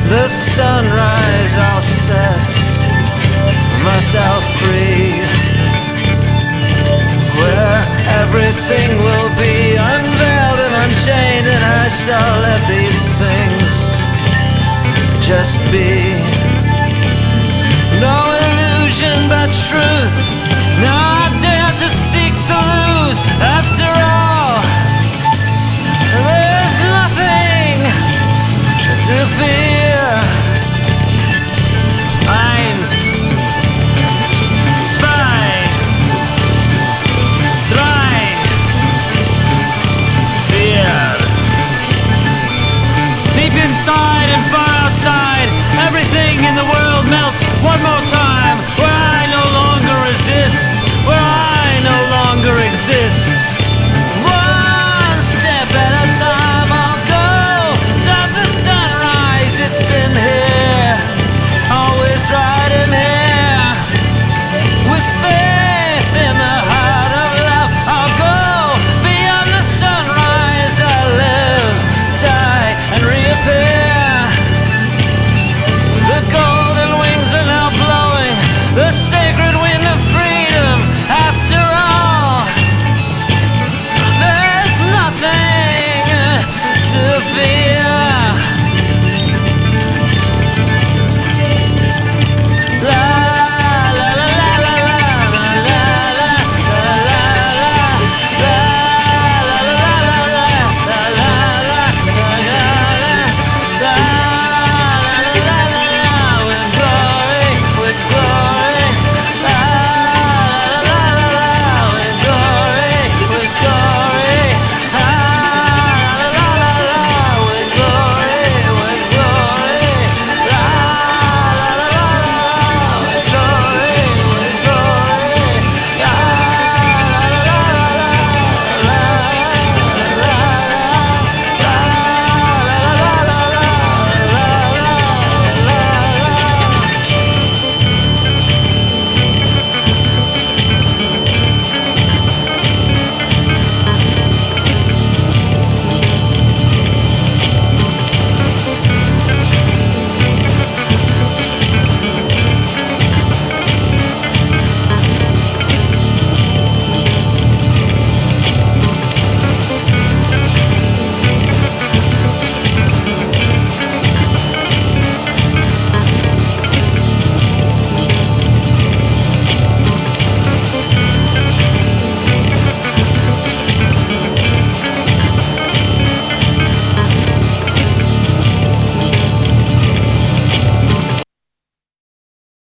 the sunrise, I'll set myself free, where everything will be unveiled and unchained, and I shall let these things just be. No illusion but truth, now I dare to seek to lose. After all, there's nothing to fear. Eins, zwei, drei, vier. Deep inside and far outside, everything in the world melts one more time.